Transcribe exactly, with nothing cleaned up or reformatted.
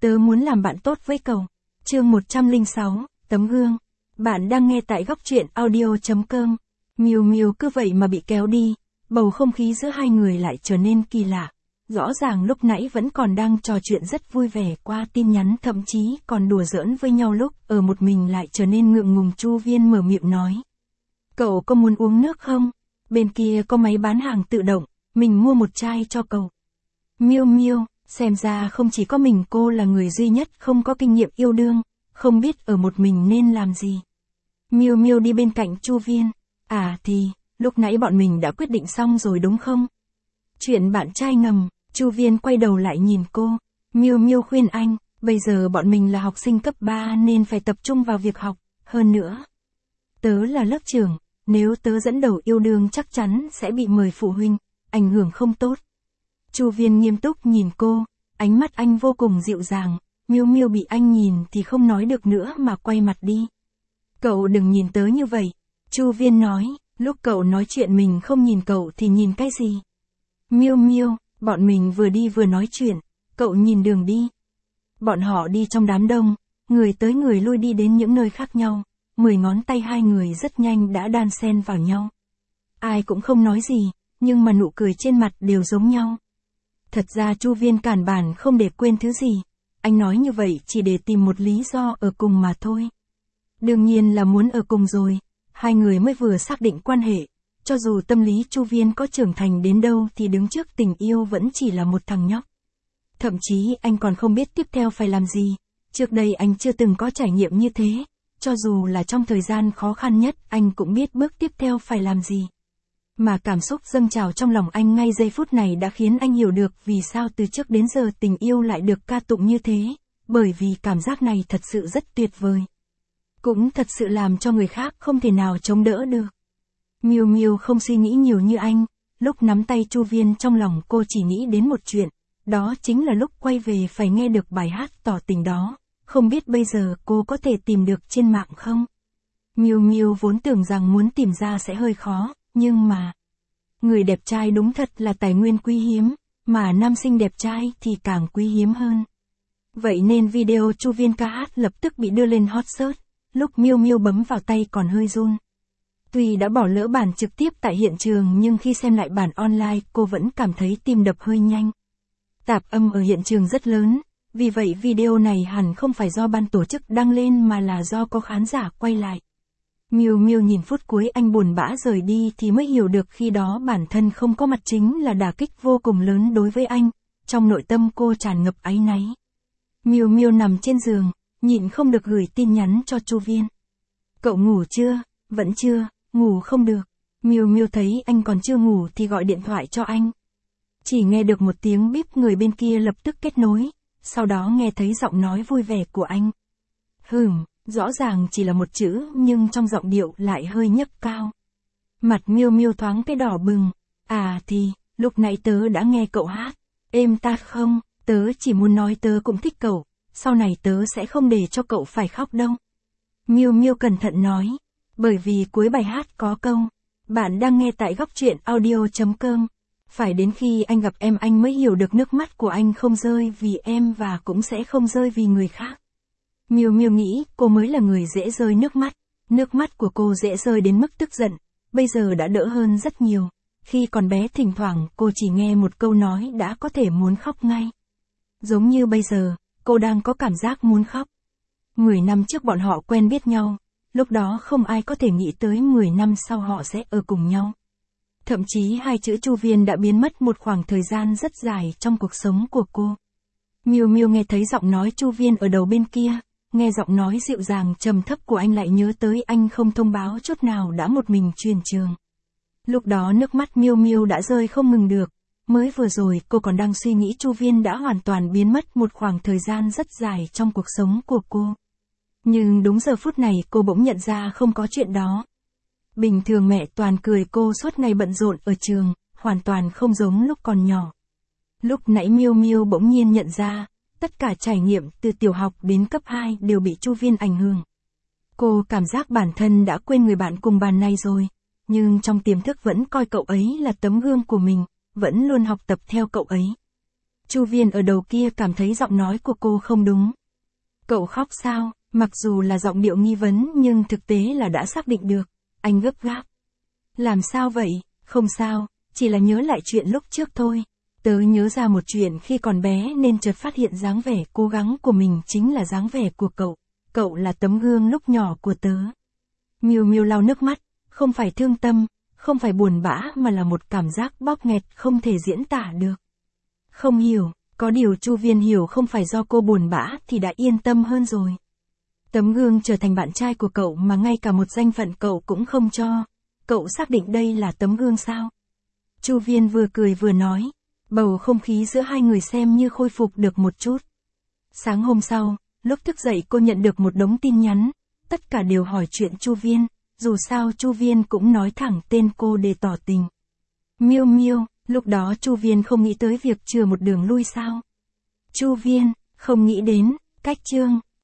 Tớ muốn làm bạn tốt với cậu. Chương một trăm lẻ sáu, tấm gương. Bạn đang nghe tại góc truyện audio chấm com. Miu Miu cứ vậy mà bị kéo đi, bầu không khí giữa hai người lại trở nên kỳ lạ. Rõ ràng lúc nãy vẫn còn đang trò chuyện rất vui vẻ qua tin nhắn, thậm chí còn đùa giỡn với nhau, lúc ở một mình lại trở nên ngượng ngùng. Chu Viên mở miệng nói. Cậu có muốn uống nước không? Bên kia có máy bán hàng tự động, mình mua một chai cho cậu. Miu Miu, xem ra không chỉ có mình cô là người duy nhất không có kinh nghiệm yêu đương, không biết ở một mình nên làm gì. Miu Miu đi bên cạnh Chu Viên. À thì, lúc nãy bọn mình đã quyết định xong rồi đúng không? Chuyện bạn trai ngầm. Chu Viên quay đầu lại nhìn cô. Miu Miu khuyên anh, bây giờ bọn mình là học sinh cấp ba nên phải tập trung vào việc học, hơn nữa. Tớ là lớp trưởng, nếu tớ dẫn đầu yêu đương chắc chắn sẽ bị mời phụ huynh, ảnh hưởng không tốt. Chu Viên nghiêm túc nhìn cô, ánh mắt anh vô cùng dịu dàng. Miu Miu bị anh nhìn thì không nói được nữa mà quay mặt đi. Cậu đừng nhìn tớ như vậy. Chu Viên nói, lúc cậu nói chuyện mình không nhìn cậu thì nhìn cái gì? Miu Miu, bọn mình vừa đi vừa nói chuyện, cậu nhìn đường đi. Bọn họ đi trong đám đông, người tới người lui đi đến những nơi khác nhau, mười ngón tay hai người rất nhanh đã đan xen vào nhau. Ai cũng không nói gì, nhưng mà nụ cười trên mặt đều giống nhau. Thật ra Chu Viên cản bản không để quên thứ gì, anh nói như vậy chỉ để tìm một lý do ở cùng mà thôi. Đương nhiên là muốn ở cùng rồi, hai người mới vừa xác định quan hệ. Cho dù tâm lý Chu Viên có trưởng thành đến đâu thì đứng trước tình yêu vẫn chỉ là một thằng nhóc. Thậm chí anh còn không biết tiếp theo phải làm gì, trước đây anh chưa từng có trải nghiệm như thế, cho dù là trong thời gian khó khăn nhất anh cũng biết bước tiếp theo phải làm gì. Mà cảm xúc dâng trào trong lòng anh ngay giây phút này đã khiến anh hiểu được vì sao từ trước đến giờ tình yêu lại được ca tụng như thế, bởi vì cảm giác này thật sự rất tuyệt vời. Cũng thật sự làm cho người khác không thể nào chống đỡ được. Miu Miu không suy nghĩ nhiều như anh, lúc nắm tay Chu Viên trong lòng cô chỉ nghĩ đến một chuyện, đó chính là lúc quay về phải nghe được bài hát tỏ tình đó, không biết bây giờ cô có thể tìm được trên mạng không? Miu Miu vốn tưởng rằng muốn tìm ra sẽ hơi khó, nhưng mà người đẹp trai đúng thật là tài nguyên quý hiếm, mà nam sinh đẹp trai thì càng quý hiếm hơn. Vậy nên video Chu Viên ca hát lập tức bị đưa lên hot search, lúc Miu Miu bấm vào tay còn hơi run. Tuy đã bỏ lỡ bản trực tiếp tại hiện trường nhưng khi xem lại bản online cô vẫn cảm thấy tim đập hơi nhanh. Tạp âm ở hiện trường rất lớn, vì vậy video này hẳn không phải do ban tổ chức đăng lên mà là do có khán giả quay lại. Miu Miu nhìn phút cuối anh buồn bã rời đi thì mới hiểu được khi đó bản thân không có mặt chính là đả kích vô cùng lớn đối với anh, trong nội tâm cô tràn ngập áy náy. Miu Miu nằm trên giường, nhịn không được gửi tin nhắn cho Chu Viên. Cậu ngủ chưa? Vẫn chưa. Ngủ không được. Miu Miu thấy anh còn chưa ngủ thì gọi điện thoại cho anh. Chỉ nghe được một tiếng bíp, người bên kia lập tức kết nối, sau đó nghe thấy giọng nói vui vẻ của anh. Hừm, rõ ràng chỉ là một chữ nhưng trong giọng điệu lại hơi nhấc cao. Mặt Miu Miu thoáng cái đỏ bừng. À thì, lúc nãy tớ đã nghe cậu hát. Êm tai không? Tớ chỉ muốn nói tớ cũng thích cậu, sau này tớ sẽ không để cho cậu phải khóc đâu. Miu Miu cẩn thận nói. Bởi vì cuối bài hát có câu, bạn đang nghe tại góc truyện audio chấm com. Phải đến khi anh gặp em anh mới hiểu được nước mắt của anh không rơi vì em và cũng sẽ không rơi vì người khác. Miu Miu nghĩ cô mới là người dễ rơi nước mắt. Nước mắt của cô dễ rơi đến mức tức giận, bây giờ đã đỡ hơn rất nhiều. Khi còn bé thỉnh thoảng cô chỉ nghe một câu nói đã có thể muốn khóc ngay. Giống như bây giờ, cô đang có cảm giác muốn khóc. Mười năm trước bọn họ quen biết nhau. Lúc đó không ai có thể nghĩ tới mười năm sau họ sẽ ở cùng nhau. Thậm chí hai chữ Chu Viên đã biến mất một khoảng thời gian rất dài trong cuộc sống của cô. Miu Miu nghe thấy giọng nói Chu Viên ở đầu bên kia, nghe giọng nói dịu dàng trầm thấp của anh lại nhớ tới anh không thông báo chút nào đã một mình chuyển trường. Lúc đó nước mắt Miu Miu đã rơi không ngừng được, mới vừa rồi cô còn đang suy nghĩ Chu Viên đã hoàn toàn biến mất một khoảng thời gian rất dài trong cuộc sống của cô. Nhưng đúng giờ phút này cô bỗng nhận ra không có chuyện đó. Bình thường mẹ toàn cười cô suốt ngày bận rộn ở trường, hoàn toàn không giống lúc còn nhỏ. Lúc nãy Miu Miu bỗng nhiên nhận ra, tất cả trải nghiệm từ tiểu học đến cấp hai đều bị Chu Viên ảnh hưởng. Cô cảm giác bản thân đã quên người bạn cùng bàn này rồi, nhưng trong tiềm thức vẫn coi cậu ấy là tấm gương của mình, vẫn luôn học tập theo cậu ấy. Chu Viên ở đầu kia cảm thấy giọng nói của cô không đúng. Cậu khóc sao? Mặc dù là giọng điệu nghi vấn nhưng thực tế là đã xác định được. Anh gấp gáp. Làm sao vậy? Không sao, chỉ là nhớ lại chuyện lúc trước thôi. Tớ nhớ ra một chuyện khi còn bé nên chợt phát hiện dáng vẻ cố gắng của mình chính là dáng vẻ của cậu. Cậu là tấm gương lúc nhỏ của tớ. Miu Miu lau nước mắt, không phải thương tâm, không phải buồn bã mà là một cảm giác bóp nghẹt không thể diễn tả được. Không hiểu, có điều Chu Viên hiểu không phải do cô buồn bã thì đã yên tâm hơn rồi. Tấm gương trở thành bạn trai của cậu mà ngay cả một danh phận cậu cũng không cho. Cậu xác định đây là tấm gương sao? Chu Viên vừa cười vừa nói. Bầu không khí giữa hai người xem như khôi phục được một chút. Sáng hôm sau, lúc thức dậy cô nhận được một đống tin nhắn. Tất cả đều hỏi chuyện Chu Viên. Dù sao Chu Viên cũng nói thẳng tên cô để tỏ tình. Miu Miu, lúc đó Chu Viên không nghĩ tới việc chừa một đường lui sao? Chu Viên, không nghĩ đến, cách chương.